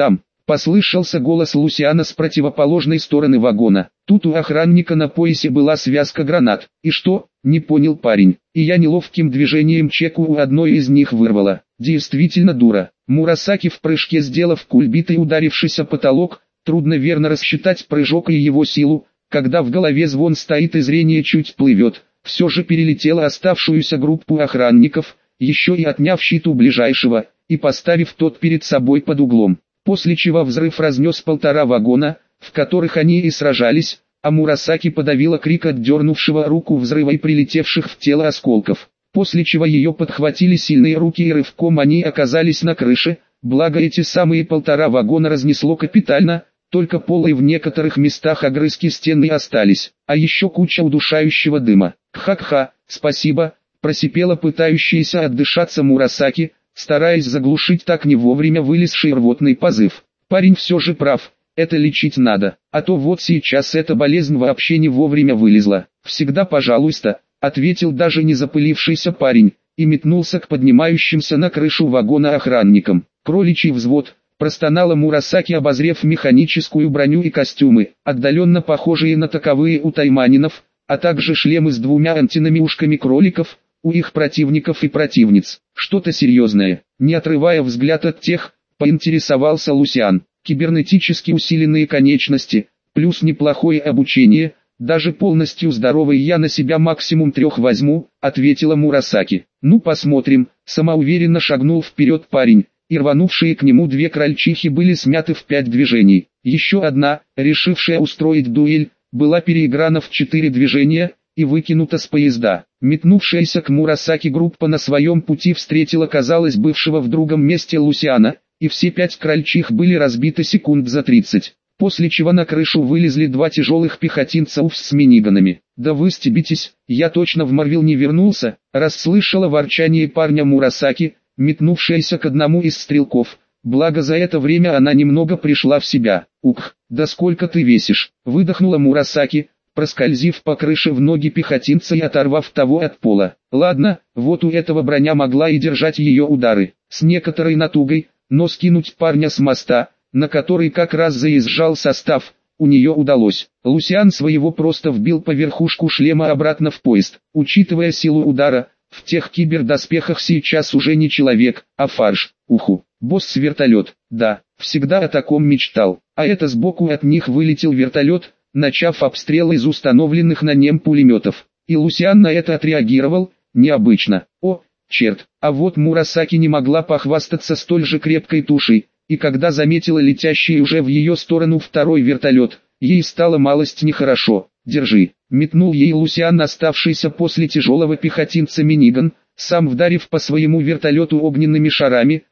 Послышался голос Лусиана с противоположной стороны вагона. Тут у охранника на поясе была связка гранат. «И что?» – не понял парень. И я неловким движением чеку у одной из них вырвала. Действительно дура. Мурасаки в прыжке, сделав кульбит и ударившись о потолок, трудно верно рассчитать прыжок и его силу, когда в голове звон стоит и зрение чуть плывет. Все же перелетела оставшуюся группу охранников, еще и отняв щит у ближайшего, и поставив тот перед собой под углом. После чего взрыв разнес 1,5 вагона, в которых они и сражались, а Мурасаки подавила крик отдернувшего руку взрыва и прилетевших в тело осколков. После чего ее подхватили сильные руки и рывком они оказались на крыше, благо эти самые 1,5 вагона разнесло капитально, только пол и в некоторых местах огрызки стены остались, а еще куча удушающего дыма. «Кха-кха, спасибо», просипела пытающаяся отдышаться Мурасаки, стараясь заглушить так не вовремя вылезший рвотный позыв. Парень все же прав, это лечить надо, а то вот сейчас эта болезнь вообще не вовремя вылезла. «Всегда пожалуйста», ответил даже не запылившийся парень, и метнулся к поднимающимся на крышу вагона охранникам. «Кроличий взвод», простонала Мурасаки, обозрев механическую броню и костюмы, отдаленно похожие на таковые у тайманинов, а также шлемы с 2 антеннами ушками кроликов, у их противников и противниц. «Что-то серьезное», не отрывая взгляд от тех, поинтересовался Лусиан. «Кибернетически усиленные конечности, плюс неплохое обучение, даже полностью здоровый я на себя максимум 3 возьму», ответила Мурасаки. «Ну посмотрим», самоуверенно шагнул вперед парень, и рванувшие к нему 2 крольчихи были смяты в 5 движений. Еще одна, решившая устроить дуэль, была переиграна в 4 движения и выкинута с поезда. Метнувшаяся к Мурасаки группа на своем пути встретила, казалось, бывшего в другом месте Лусиана, и все 5 крольчих были разбиты секунд за 30, после чего на крышу вылезли 2 тяжелых пехотинца с миниганами. «Да вы стебитесь, я точно в Марвел не вернулся», расслышала ворчание парня Мурасаки, метнувшаяся к одному из стрелков, благо за это время она немного пришла в себя. «Ух, да сколько ты весишь», выдохнула Мурасаки, проскользив по крыше в ноги пехотинца и оторвав того от пола. Ладно, вот у этого броня могла и держать ее удары. С некоторой натугой, но скинуть парня с моста, на который как раз заезжал состав, у нее удалось. Лусиан своего просто вбил по верхушку шлема обратно в поезд. Учитывая силу удара, в тех кибердоспехах сейчас уже не человек, а фарш. Уху, босс-вертолет. Да, всегда о таком мечтал. А это сбоку от них вылетел вертолет, начав обстрел из установленных на нем пулеметов. И Лусиан на это отреагировал, необычно. О, черт, а вот Мурасаки не могла похвастаться столь же крепкой тушей, и когда заметила летящий уже в ее сторону второй вертолет, ей стало малость нехорошо. «Держи», метнул ей Лусиан оставшийся после тяжелого пехотинца миниган, сам вдарив по своему вертолету огненными шарами,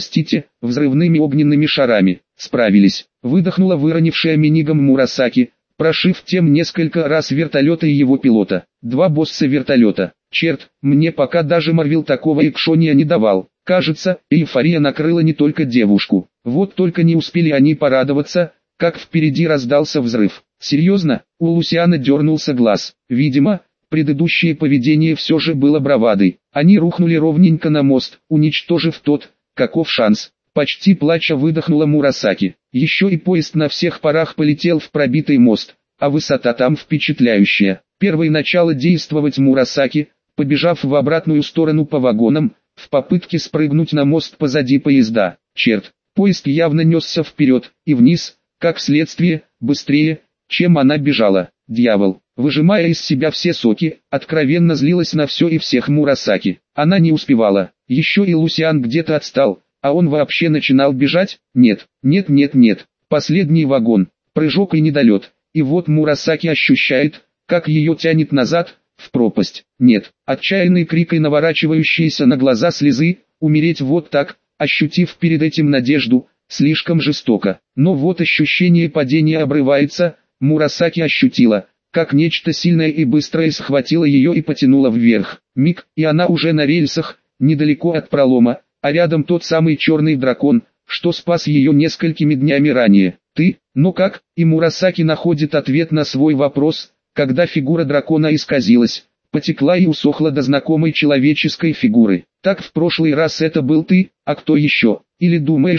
взрывными огненными шарами. «Справились», выдохнула выронившая миниган Мурасаки, прошив тем несколько раз вертолета и его пилота. 2 босса вертолета. Черт, мне пока даже Марвел такого экшония не давал. Кажется, эйфория накрыла не только девушку. Вот только не успели они порадоваться, как впереди раздался взрыв. Серьезно, у Лусиана дернулся глаз. Видимо, предыдущее поведение все же было бравадой. Они рухнули ровненько на мост, уничтожив тот. Каков шанс? Почти плача выдохнула Мурасаки. Еще и поезд на всех парах полетел в пробитый мост, а высота там впечатляющая. Первой начало действовать Мурасаки, побежав в обратную сторону по вагонам, в попытке спрыгнуть на мост позади поезда. Черт, поезд явно несся вперед и вниз, как следствие, быстрее, чем она бежала. Дьявол, выжимая из себя все соки, откровенно злилась на все и всех Мурасаки. Она не успевала, еще и Лусиан где-то отстал, а он вообще начинал бежать. Нет, последний вагон, прыжок и недолет. И вот Мурасаки ощущает, как ее тянет назад, в пропасть. Нет, отчаянный крик и наворачивающиеся на глаза слезы, умереть вот так, ощутив перед этим надежду, слишком жестоко. Но вот ощущение падения обрывается, Мурасаки ощутила, как нечто сильное и быстрое схватило ее и потянуло вверх. Миг, и она уже на рельсах, недалеко от пролома, а рядом тот самый черный дракон, что спас ее несколькими днями ранее. «Ты, ну как?» И Мурасаки находит ответ на свой вопрос, когда фигура дракона исказилась, потекла и усохла до знакомой человеческой фигуры. «Так в прошлый раз это был ты, а кто еще? Или думаешь,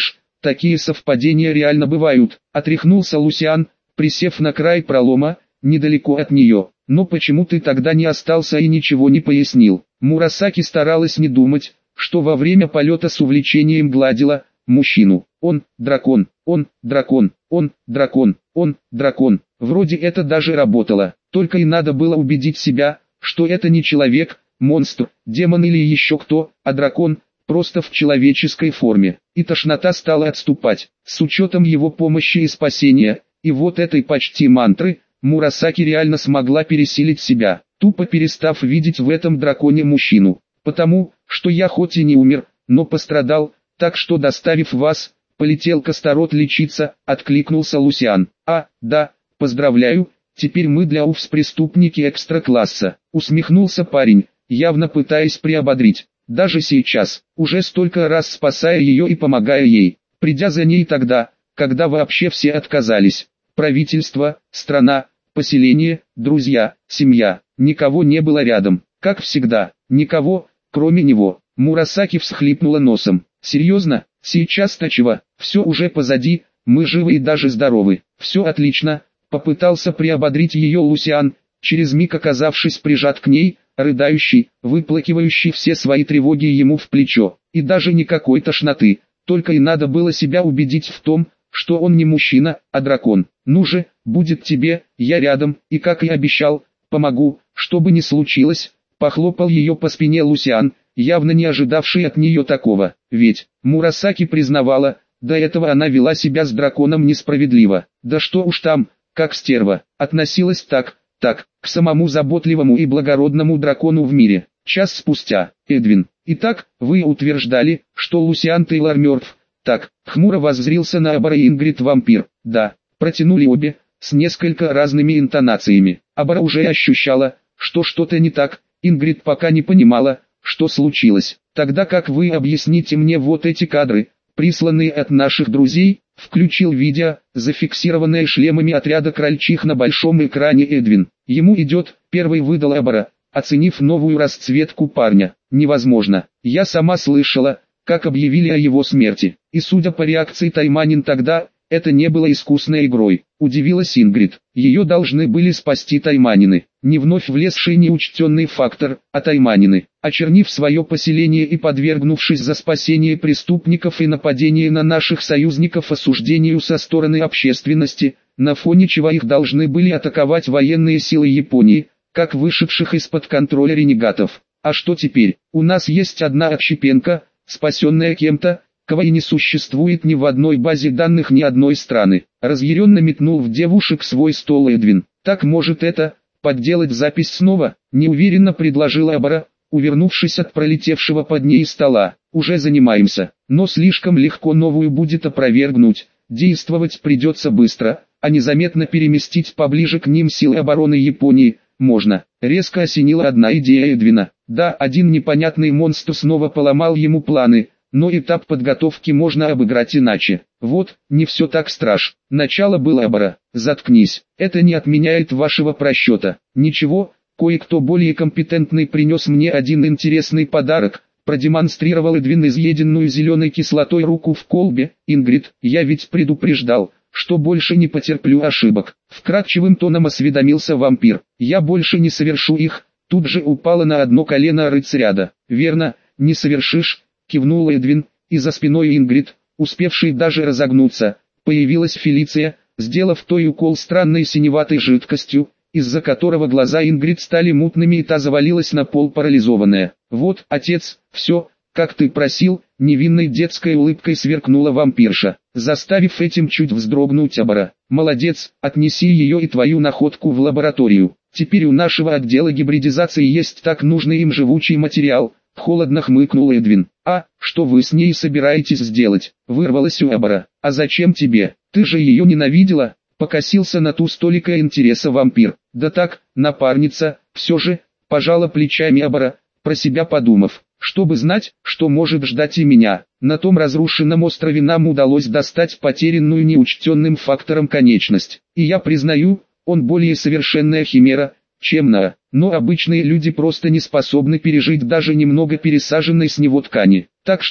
такие совпадения реально бывают, отряхнулся Лусиан, присев на край пролома, недалеко от нее. Но почему ты тогда не остался и ничего не пояснил? Мурасаки старалась не думать, что во время полета с увлечением гладила мужчину. Он дракон, он дракон, он дракон, он дракон. Вроде это даже работало, только и надо было убедить себя, что это не человек, монстр, демон или еще кто, а дракон, просто в человеческой форме. И тошнота стала отступать, с учетом его помощи и спасения, и вот этой почти мантры, Мурасаки реально смогла пересилить себя, тупо перестав видеть в этом драконе мужчину. Потому, что я хоть и не умер, но пострадал, так что доставив вас, полетел к Астарот лечиться, откликнулся Лусиан. А, да, поздравляю, теперь мы для УФС преступники экстра-класса, усмехнулся парень, явно пытаясь приободрить. Даже сейчас, уже столько раз спасая ее и помогая ей, придя за ней тогда, когда вообще все отказались. Правительство, страна, поселение, друзья, семья, никого не было рядом, как всегда, никого, кроме него. Мурасаки всхлипнула носом. Серьезно, сейчас-то чего, все уже позади, мы живы и даже здоровы, все отлично, попытался приободрить ее Лусиан, через миг оказавшись прижат к ней, рыдающий, выплакивающий все свои тревоги ему в плечо, и даже никакой тошноты, только и надо было себя убедить в том, что он не мужчина, а дракон. Ну же, будет тебе, я рядом, и как и обещал, помогу, что бы ни случилось, похлопал ее по спине Лусиан, явно не ожидавший от нее такого, ведь, Мурасаки признавала, до этого она вела себя с драконом несправедливо, да что уж там, как стерва, относилась так, к самому заботливому и благородному дракону в мире. Час спустя, Эдвин, итак, вы утверждали, что Лусиан Тейлор мертв. Так, хмуро воззрился на Абара и Ингрид вампир. Да, протянули обе, с несколько разными интонациями. Абара уже ощущала, что что-то не так, Ингрид пока не понимала, что случилось. Тогда как вы объясните мне вот эти кадры, присланные от наших друзей, включил видео, зафиксированное шлемами отряда крольчих на большом экране Эдвин. Ему идет, первый выдал Абара, оценив новую расцветку парня. Невозможно, я сама слышала, как объявили о его смерти, и судя по реакции Тайманин тогда, это не было искусной игрой. Удивилась Ингрид, ее должны были спасти Тайманины, не вновь влезший неучтенный фактор, а Тайманины, очернив свое поселение и подвергнувшись за спасение преступников и нападение на наших союзников осуждению со стороны общественности, на фоне чего их должны были атаковать военные силы Японии, как вышедших из-под контроля ренегатов. А что теперь? У нас есть одна отщепенка, спасенная кем-то, кого и не существует ни в одной базе данных ни одной страны. Разъяренно метнул в девушек свой стол Эдвин. Так может это, подделать запись снова, неуверенно предложила Абара, увернувшись от пролетевшего под ней стола. Уже занимаемся, но слишком легко новую будет опровергнуть, действовать придется быстро, а незаметно переместить поближе к ним силы обороны Японии можно. Резко осенила одна идея Эдвина. Да, один непонятный монстр снова поломал ему планы, но этап подготовки можно обыграть иначе. Вот, не все так страшно. Начало было Абара. Заткнись, это не отменяет вашего просчета. Ничего, кое-кто более компетентный принес мне один интересный подарок. Продемонстрировал Эдвин изъеденную зеленой кислотой руку в колбе. Ингрид, я ведь предупреждал, что больше не потерплю ошибок. Вкрадчивым тоном осведомился вампир. Я больше не совершу их. Тут же упала на одно колено рыцаряда. Верно, не совершишь, кивнул Эдвин, и за спиной Ингрид, успевшей даже разогнуться, появилась Фелиция, сделав той укол странной синеватой жидкостью, из-за которого глаза Ингрид стали мутными и та завалилась на пол парализованная. Вот, отец, все, как ты просил, невинной детской улыбкой сверкнула вампирша, заставив этим чуть вздрогнуть Абара. Молодец, отнеси ее и твою находку в лабораторию. Теперь у нашего отдела гибридизации есть так нужный им живучий материал. Холодно хмыкнул Эдвин. А, что вы с ней собираетесь сделать? Вырвалась у Абара. А зачем тебе? Ты же ее ненавидела? Покосился на ту столика интереса вампир. Да так, напарница, все же, пожала плечами Абара, про себя подумав. Чтобы знать, что может ждать и меня. На том разрушенном острове нам удалось достать потерянную неучтенным фактором конечность. И я признаю, он более совершенная химера, чем Наа. Но обычные люди просто не способны пережить даже немного пересаженной с него ткани. Так что,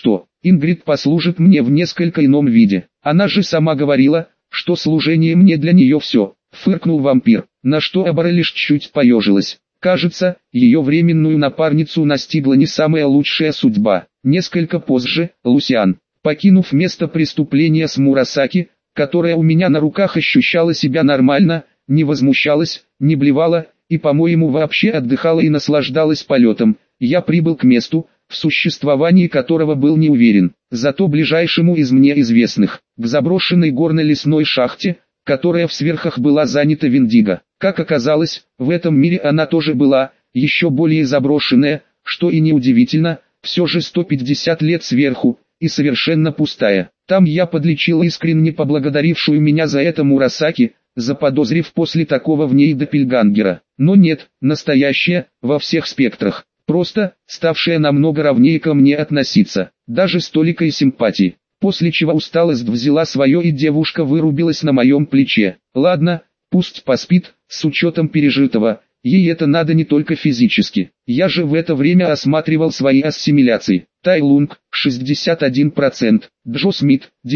Ингрид послужит мне в несколько ином виде. Она же сама говорила, что служение мне для нее все. Фыркнул вампир, на что Абара лишь чуть поежилась. Кажется, ее временную напарницу настигла не самая лучшая судьба. Несколько позже, Лусиан, покинув место преступления с Мурасаки, которая у меня на руках ощущала себя нормально, не возмущалась, не блевала, и, по-моему, вообще отдыхала и наслаждалась полетом, я прибыл к месту, в существовании которого был не уверен, зато ближайшему из мне известных, к заброшенной горно-лесной шахте, которая в сверхах была занята Виндиго. Как оказалось, в этом мире она тоже была, еще более заброшенная, что и неудивительно, все же 150 лет сверху, и совершенно пустая. Там я подлечил искренне поблагодарившую меня за это Мурасаки, заподозрив после такого в ней доппельгангера. Но нет, настоящая, во всех спектрах, просто, ставшая намного ровнее ко мне относиться, даже с толикой симпатии. После чего усталость взяла свое и девушка вырубилась на моем плече. Ладно, пусть поспит, с учетом пережитого, ей это надо не только физически. Я же в это время осматривал свои ассимиляции. Tai Lung – 61%, Джо Смит –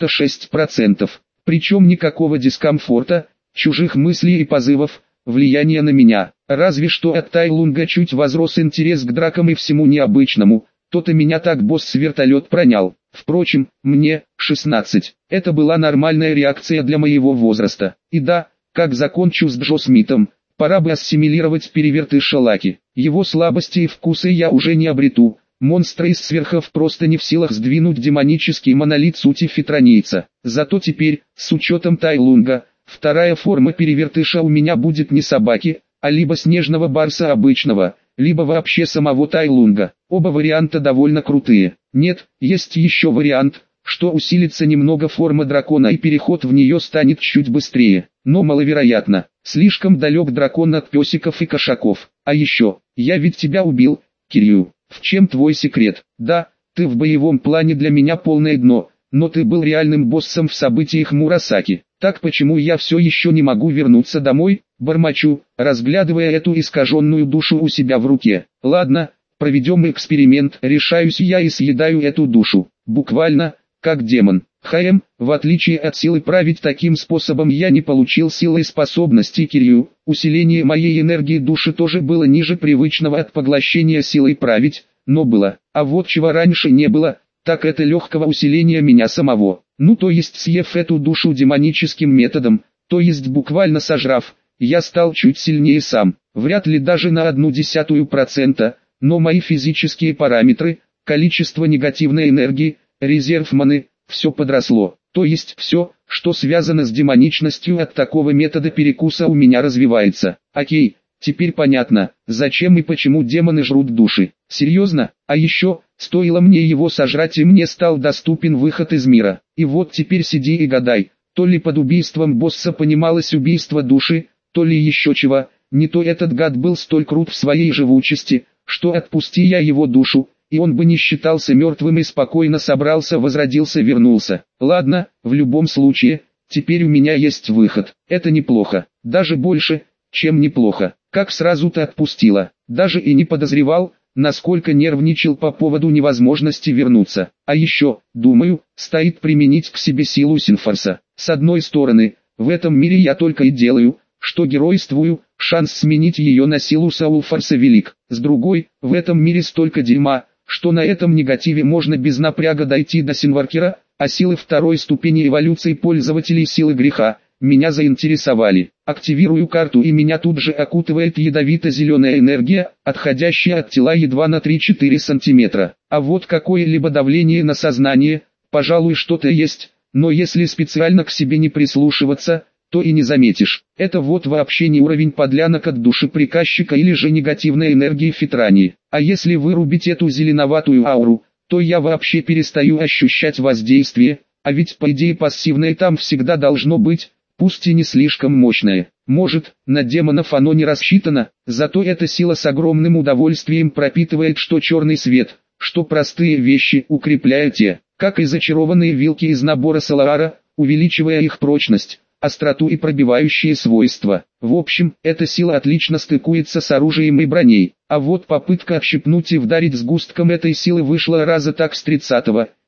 96%. Причем никакого дискомфорта, чужих мыслей и позывов, влияния на меня. Разве что от Tai Lung чуть возрос интерес к дракам и всему необычному, то-то меня так босс-вертолет пронял. Впрочем, мне, 16, это была нормальная реакция для моего возраста. И да, как закончу с Джо Смитом, пора бы ассимилировать перевертыша Лаки. Его слабости и вкусы я уже не обрету. Монстры из сверхов просто не в силах сдвинуть демонический монолит сути фитронийца. Зато теперь, с учетом Tai Lung, вторая форма перевертыша у меня будет не собаки, а либо снежного барса обычного, либо вообще самого Tai Lung. Оба варианта довольно крутые. Нет, есть еще вариант, что усилится немного форма дракона и переход в нее станет чуть быстрее. Но маловероятно, слишком далек дракон от песиков и кошаков. А еще, я ведь тебя убил, Кирью. В чем твой секрет? Да, ты в боевом плане для меня полное дно, но ты был реальным боссом в событиях Мурасаки. Так почему я все еще не могу вернуться домой? Бормочу, разглядывая эту искаженную душу у себя в руке. Ладно, проведем эксперимент. Решаюсь я и съедаю эту душу. Буквально, как демон. В отличие от силы править таким способом я не получил силы и способности Кирью. Усиление моей энергии души тоже было ниже привычного от поглощения силой править, но было. А вот чего раньше не было, так это легкого усиления меня самого. Ну то есть съев эту душу демоническим методом, то есть буквально сожрав, я стал чуть сильнее сам. Вряд ли даже на 0,1%, но мои физические параметры, количество негативной энергии, резерв маны, все подросло. То есть все, что связано с демоничностью от такого метода перекуса у меня развивается. Окей, теперь понятно, зачем и почему демоны жрут души. Серьезно? А еще, стоило мне его сожрать и мне стал доступен выход из мира. И вот теперь сиди и гадай, то ли под убийством босса понималось убийство души, то ли еще чего. Не то этот гад был столь крут в своей живучести, что отпусти я его душу, и он бы не считался мертвым и спокойно собрался, возродился, вернулся. Ладно, в любом случае, теперь у меня есть выход. Это неплохо, даже больше, чем неплохо. Как сразу-то отпустила, даже и не подозревал, насколько нервничал по поводу невозможности вернуться. А еще, думаю, стоит применить к себе силу Синфорса. С одной стороны, в этом мире я только и делаю, что геройствую, шанс сменить ее на силу Саулфорса велик. С другой, в этом мире столько дерьма, что на этом негативе можно без напряга дойти до Синваркера, а силы второй ступени эволюции пользователей силы греха меня заинтересовали. Активирую карту и меня тут же окутывает ядовито-зеленая энергия, отходящая от тела едва на 3-4 сантиметра. А вот какое-либо давление на сознание, пожалуй, что-то есть, но если специально к себе не прислушиваться, то и не заметишь. Это вот вообще не уровень подлянок от души приказчика или же негативной энергии фитрании. А если вырубить эту зеленоватую ауру, то я вообще перестаю ощущать воздействие, а ведь по идее пассивное там всегда должно быть, пусть и не слишком мощное. Может, на демонов оно не рассчитано, зато эта сила с огромным удовольствием пропитывает что черный свет, что простые вещи, укрепляя те, как и зачарованные вилки из набора Салаара, увеличивая их прочность, остроту и пробивающие свойства. В общем, эта сила отлично стыкуется с оружием и броней. А вот попытка отщипнуть и вдарить сгустком этой силы вышла раза так с 30-го,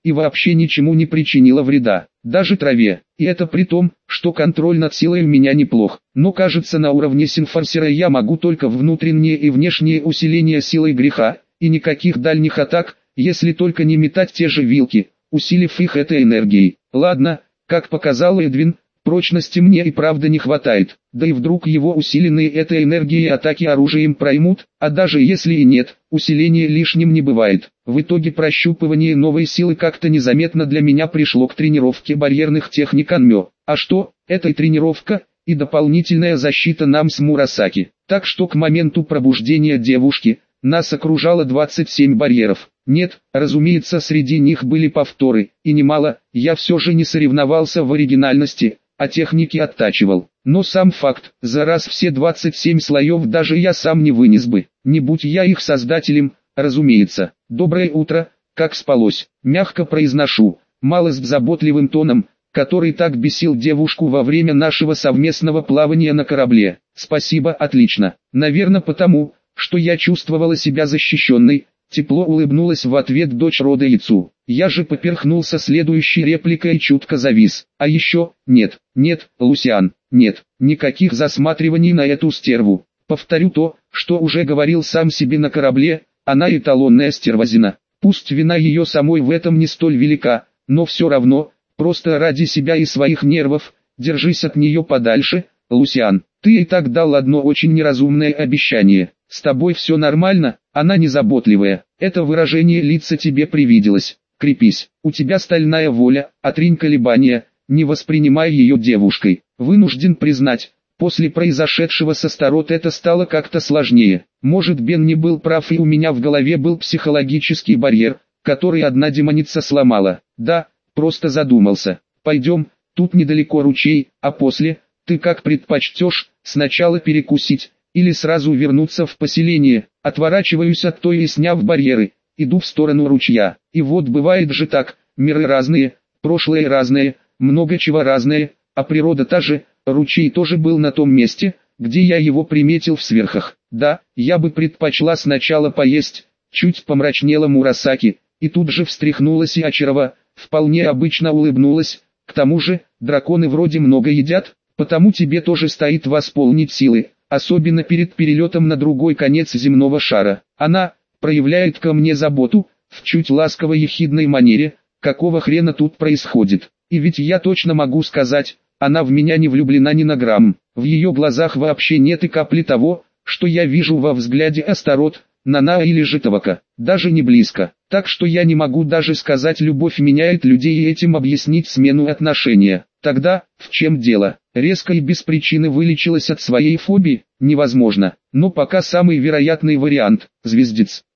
и вообще ничему не причинила вреда, даже траве. И это при том, что контроль над силой у меня неплох. Но кажется, на уровне синфорсера я могу только внутреннее и внешнее усиление силой греха, и никаких дальних атак, если только не метать те же вилки, усилив их этой энергией. Ладно, как показал Эдвин, прочности мне и правда не хватает, да и вдруг его усиленные этой энергией атаки оружием проймут, а даже если и нет, усиление лишним не бывает. В итоге прощупывание новой силы как-то незаметно для меня пришло к тренировке барьерных техник Анмё. А что, это и тренировка, и дополнительная защита нам с Мурасаки. Так что к моменту пробуждения девушки, нас окружало 27 барьеров. Нет, разумеется, среди них были повторы, и немало, я все же не соревновался в оригинальности, а техники оттачивал. Но сам факт, за раз все 27 слоев даже я сам не вынес бы, не будь я их создателем, разумеется. Доброе утро, как спалось, мягко произношу, малость заботливым тоном, который так бесил девушку во время нашего совместного плавания на корабле. Спасибо, отлично. Наверное потому, что я чувствовала себя защищенной, тепло улыбнулась в ответ дочь рода Яцу. Я же поперхнулся следующей репликой и чутко завис. А еще, нет, Лусиан, нет, никаких засматриваний на эту стерву. Повторю то, что уже говорил сам себе на корабле, она эталонная стервозина. Пусть вина ее самой в этом не столь велика, но все равно, просто ради себя и своих нервов, держись от нее подальше, Лусиан. Ты и так дал одно очень неразумное обещание. С тобой все нормально, она незаботливая. Это выражение лица тебе привиделось. Крепись, у тебя стальная воля, отринь колебания, не воспринимай ее девушкой. Вынужден признать, после произошедшего со Старот это стало как-то сложнее. Может, Бен не был прав, и у меня в голове был психологический барьер, который одна демоница сломала. Да, просто задумался. Пойдем, тут недалеко ручей, а после, ты как предпочтешь, сначала перекусить, или сразу вернуться в поселение. Отворачиваюсь от той и, сняв барьеры, иду в сторону ручья. И вот бывает же так, миры разные, прошлое разное, много чего разное, а природа та же. Ручей тоже был на том месте, где я его приметил в сверхах. Да, я бы предпочла сначала поесть, чуть помрачнела Мурасаки, и тут же встряхнулась и очарова, вполне обычно улыбнулась. К тому же, драконы вроде много едят, потому тебе тоже стоит восполнить силы, особенно перед перелетом на другой конец земного шара. Она проявляет ко мне заботу, в чуть ласково-ехидной манере, какого хрена тут происходит. И ведь я точно могу сказать, она в меня не влюблена ни на грамм. В ее глазах вообще нет и капли того, что я вижу во взгляде Астарот, Нанаа или Житовака. Даже не близко. Так что я не могу даже сказать, любовь меняет людей, и этим объяснить смену отношения. Тогда, в чем дело? Резко и без причины вылечилась от своей фобии? Невозможно. Но пока самый вероятный вариант – звездец.